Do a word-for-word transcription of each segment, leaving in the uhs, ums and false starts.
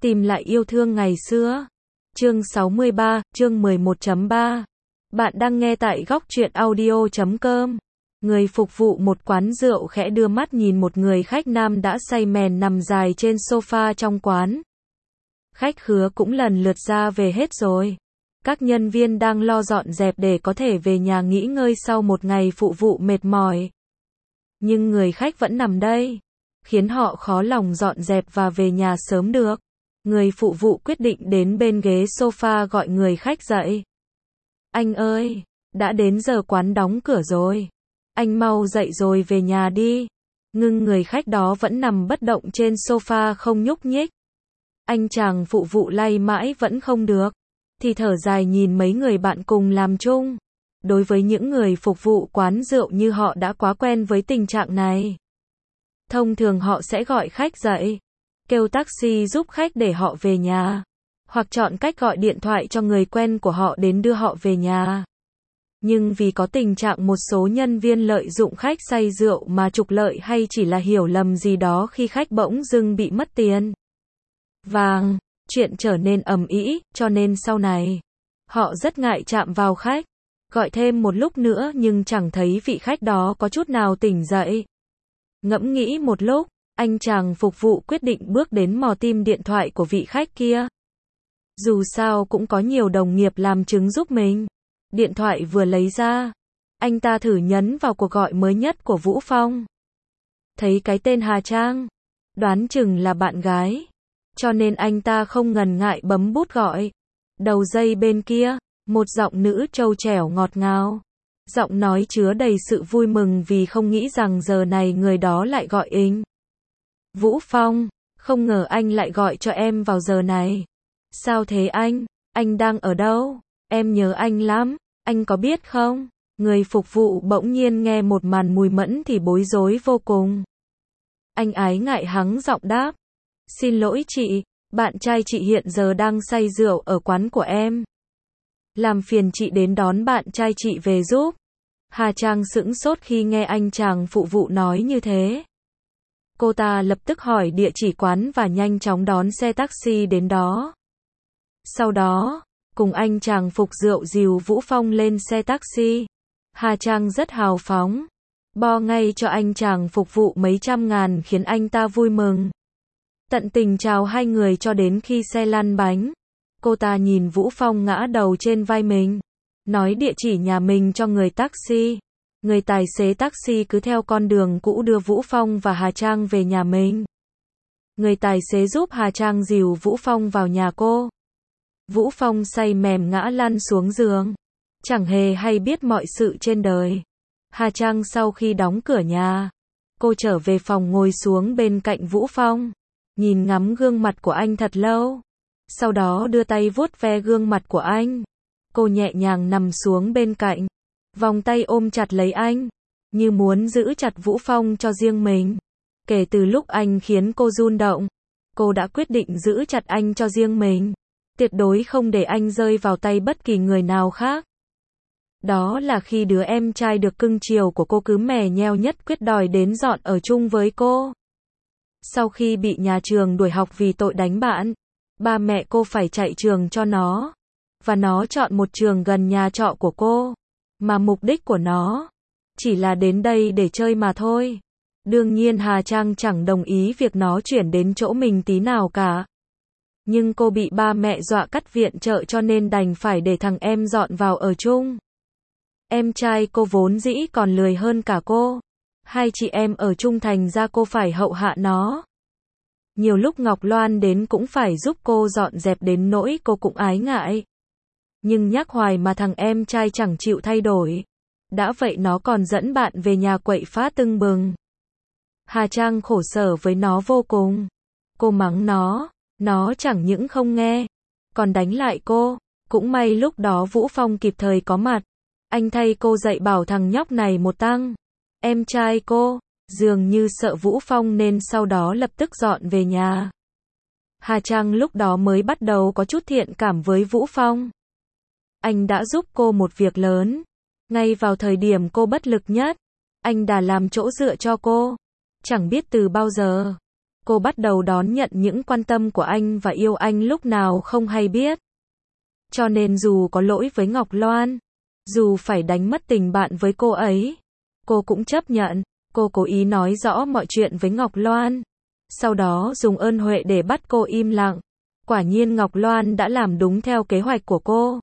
Tìm lại yêu thương ngày xưa. Chương sáu mươi ba, chương mười một chấm ba. Bạn đang nghe tại góc truyện audio chấm com. Người phục vụ một quán rượu khẽ đưa mắt nhìn một người khách nam đã say mèn nằm dài trên sofa trong quán. Khách khứa cũng lần lượt ra về hết rồi. Các nhân viên đang lo dọn dẹp để có thể về nhà nghỉ ngơi sau một ngày phụ vụ mệt mỏi. Nhưng người khách vẫn nằm đây, khiến họ khó lòng dọn dẹp và về nhà sớm được. Người phụ vụ quyết định đến bên ghế sofa gọi người khách dậy. Anh ơi, đã đến giờ quán đóng cửa rồi. Anh mau dậy rồi về nhà đi. Nhưng người khách đó vẫn nằm bất động trên sofa không nhúc nhích. Anh chàng phụ vụ lay mãi vẫn không được. Thì thở dài nhìn mấy người bạn cùng làm chung. Đối với những người phục vụ quán rượu như họ đã quá quen với tình trạng này. Thông thường họ sẽ gọi khách dậy, kêu taxi giúp khách để họ về nhà, hoặc chọn cách gọi điện thoại cho người quen của họ đến đưa họ về nhà. Nhưng vì có tình trạng một số nhân viên lợi dụng khách say rượu mà trục lợi hay chỉ là hiểu lầm gì đó khi khách bỗng dưng bị mất tiền vàng, chuyện trở nên ầm ĩ, cho nên sau này, họ rất ngại chạm vào khách. Gọi thêm một lúc nữa nhưng chẳng thấy vị khách đó có chút nào tỉnh dậy. Ngẫm nghĩ một lúc, anh chàng phục vụ quyết định bước đến mò tim điện thoại của vị khách kia. Dù sao cũng có nhiều đồng nghiệp làm chứng giúp mình. Điện thoại vừa lấy ra, anh ta thử nhấn vào cuộc gọi mới nhất của Vũ Phong. Thấy cái tên Hà Trang, đoán chừng là bạn gái, cho nên anh ta không ngần ngại bấm bút gọi. Đầu dây bên kia, một giọng nữ trâu trẻo ngọt ngào. Giọng nói chứa đầy sự vui mừng vì không nghĩ rằng giờ này người đó lại gọi anh. Vũ Phong, không ngờ anh lại gọi cho em vào giờ này. Sao thế anh? Anh đang ở đâu? Em nhớ anh lắm, anh có biết không? Người phục vụ bỗng nhiên nghe một màn mùi mẫn thì bối rối vô cùng. Anh ái ngại hắng giọng đáp. Xin lỗi chị, bạn trai chị hiện giờ đang say rượu ở quán của em. Làm phiền chị đến đón bạn trai chị về giúp. Hà Trang sững sốt khi nghe anh chàng phụ vụ nói như thế. Cô ta lập tức hỏi địa chỉ quán và nhanh chóng đón xe taxi đến đó. Sau đó, cùng anh chàng phục rượu dìu Vũ Phong lên xe taxi. Hà Trang rất hào phóng, bo ngay cho anh chàng phục vụ mấy trăm ngàn khiến anh ta vui mừng. Tận tình chào hai người cho đến khi xe lăn bánh. Cô ta nhìn Vũ Phong ngã đầu trên vai mình, nói địa chỉ nhà mình cho người taxi. Người tài xế taxi cứ theo con đường cũ đưa Vũ Phong và Hà Trang về nhà mình. Người tài xế giúp Hà Trang dìu Vũ Phong vào nhà cô. Vũ Phong say mềm ngã lăn xuống giường, chẳng hề hay biết mọi sự trên đời. Hà Trang sau khi đóng cửa nhà, cô trở về phòng ngồi xuống bên cạnh Vũ Phong, nhìn ngắm gương mặt của anh thật lâu. Sau đó đưa tay vuốt ve gương mặt của anh. Cô nhẹ nhàng nằm xuống bên cạnh, vòng tay ôm chặt lấy anh, như muốn giữ chặt Vũ Phong cho riêng mình. Kể từ lúc anh khiến cô run động, cô đã quyết định giữ chặt anh cho riêng mình, tuyệt đối không để anh rơi vào tay bất kỳ người nào khác. Đó là khi đứa em trai được cưng chiều của cô cứ mè nheo nhất quyết đòi đến dọn ở chung với cô. Sau khi bị nhà trường đuổi học vì tội đánh bạn, ba mẹ cô phải chạy trường cho nó, và nó chọn một trường gần nhà trọ của cô, mà mục đích của nó chỉ là đến đây để chơi mà thôi. Đương nhiên Hà Trang chẳng đồng ý việc nó chuyển đến chỗ mình tí nào cả. Nhưng cô bị ba mẹ dọa cắt viện trợ cho nên đành phải để thằng em dọn vào ở chung. Em trai cô vốn dĩ còn lười hơn cả cô. Hai chị em ở chung thành ra cô phải hậu hạ nó. Nhiều lúc Ngọc Loan đến cũng phải giúp cô dọn dẹp đến nỗi cô cũng ái ngại. Nhưng nhắc hoài mà thằng em trai chẳng chịu thay đổi. Đã vậy nó còn dẫn bạn về nhà quậy phá tưng bừng. Hà Trang khổ sở với nó vô cùng. Cô mắng nó, nó chẳng những không nghe, còn đánh lại cô. Cũng may lúc đó Vũ Phong kịp thời có mặt. Anh thay cô dạy bảo thằng nhóc này một tăng. Em trai cô dường như sợ Vũ Phong nên sau đó lập tức dọn về nhà. Hà Trang lúc đó mới bắt đầu có chút thiện cảm với Vũ Phong. Anh đã giúp cô một việc lớn. Ngay vào thời điểm cô bất lực nhất, anh đã làm chỗ dựa cho cô. Chẳng biết từ bao giờ, Cô bắt đầu đón nhận những quan tâm của anh và yêu anh lúc nào không hay biết. Cho nên dù có lỗi với Ngọc Loan, dù phải đánh mất tình bạn với cô ấy, cô cũng chấp nhận. Cô cố ý nói rõ mọi chuyện với Ngọc Loan, sau đó dùng ơn huệ để bắt cô im lặng. Quả nhiên Ngọc Loan đã làm đúng theo kế hoạch của cô.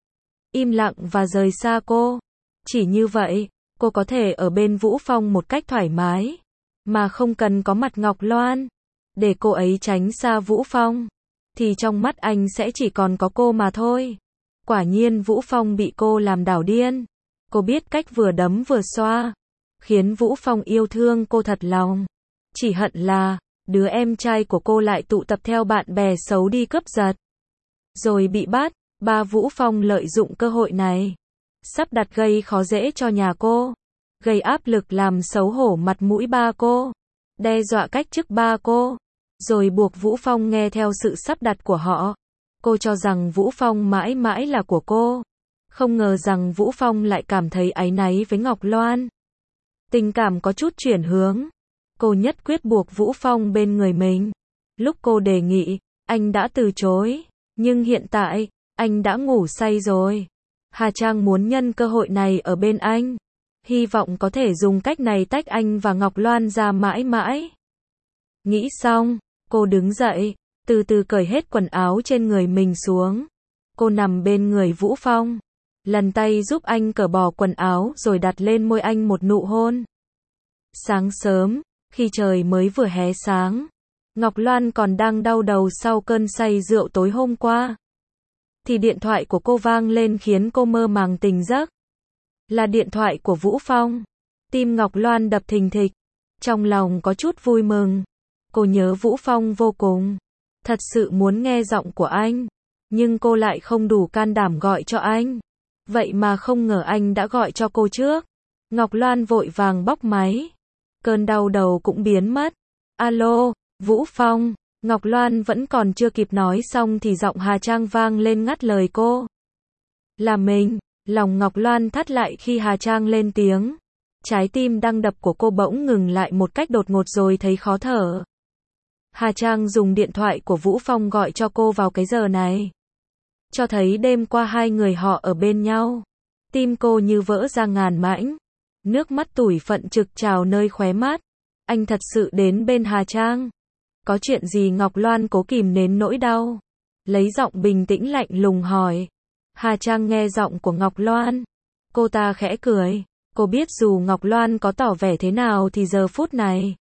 Im lặng và rời xa cô. Chỉ như vậy, cô có thể ở bên Vũ Phong một cách thoải mái, mà không cần có mặt Ngọc Loan. Để cô ấy tránh xa Vũ Phong, thì trong mắt anh sẽ chỉ còn có cô mà thôi. Quả nhiên Vũ Phong bị cô làm đảo điên. Cô biết cách vừa đấm vừa xoa, khiến Vũ Phong yêu thương cô thật lòng. Chỉ hận là, đứa em trai của cô lại tụ tập theo bạn bè xấu đi cướp giật. Rồi bị bắt, ba Vũ Phong lợi dụng cơ hội này, sắp đặt gây khó dễ cho nhà cô, gây áp lực làm xấu hổ mặt mũi ba cô, đe dọa cách chức ba cô, rồi buộc Vũ Phong nghe theo sự sắp đặt của họ. Cô cho rằng Vũ Phong mãi mãi là của cô. Không ngờ rằng Vũ Phong lại cảm thấy áy náy với Ngọc Loan. Tình cảm có chút chuyển hướng. Cô nhất quyết buộc Vũ Phong bên người mình. Lúc cô đề nghị, anh đã từ chối. Nhưng hiện tại, anh đã ngủ say rồi. Hà Trang muốn nhân cơ hội này ở bên anh. Hy vọng có thể dùng cách này tách anh và Ngọc Loan ra mãi mãi. Nghĩ xong, cô đứng dậy, từ từ cởi hết quần áo trên người mình xuống. Cô nằm bên người Vũ Phong, lần tay giúp anh cởi bỏ quần áo rồi đặt lên môi anh một nụ hôn. Sáng sớm, khi trời mới vừa hé sáng, Ngọc Loan còn đang đau đầu sau cơn say rượu tối hôm qua, thì điện thoại của cô vang lên khiến cô mơ màng tỉnh giấc. Là điện thoại của Vũ Phong. Tim Ngọc Loan đập thình thịch, trong lòng có chút vui mừng. Cô nhớ Vũ Phong vô cùng, thật sự muốn nghe giọng của anh, nhưng cô lại không đủ can đảm gọi cho anh. Vậy mà không ngờ anh đã gọi cho cô trước. Ngọc Loan vội vàng bóc máy, cơn đau đầu cũng biến mất. Alo, Vũ Phong. Ngọc Loan vẫn còn chưa kịp nói xong thì giọng Hà Trang vang lên ngắt lời cô. Là mình. Lòng Ngọc Loan thắt lại khi Hà Trang lên tiếng. Trái tim đang đập của cô bỗng ngừng lại một cách đột ngột rồi thấy khó thở. Hà Trang dùng điện thoại của Vũ Phong gọi cho cô vào cái giờ này, cho thấy đêm qua hai người họ ở bên nhau. Tim cô như vỡ ra ngàn mảnh, nước mắt tủi phận trực trào nơi khóe mắt. Anh thật sự đến bên Hà Trang. Có chuyện gì? Ngọc Loan cố kìm nén nỗi đau, lấy giọng bình tĩnh lạnh lùng hỏi. Hà Trang nghe giọng của Ngọc Loan, cô ta khẽ cười. Cô biết dù Ngọc Loan có tỏ vẻ thế nào thì giờ phút này,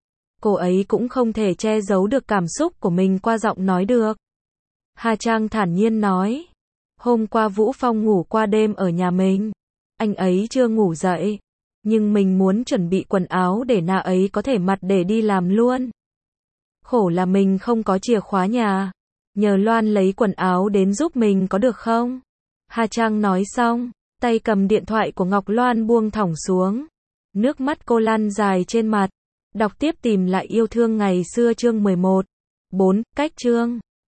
cô ấy cũng không thể che giấu được cảm xúc của mình qua giọng nói được. Hà Trang thản nhiên nói. Hôm qua Vũ Phong ngủ qua đêm ở nhà mình. Anh ấy chưa ngủ dậy, nhưng mình muốn chuẩn bị quần áo để na ấy có thể mặc để đi làm luôn. Khổ là mình không có chìa khóa nhà. Nhờ Loan lấy quần áo đến giúp mình có được không? Hà Trang nói xong, tay cầm điện thoại của Ngọc Loan buông thõng xuống. Nước mắt cô lăn dài trên mặt. Đọc tiếp Tìm lại yêu thương ngày xưa chương mười một. bốn. Cách chương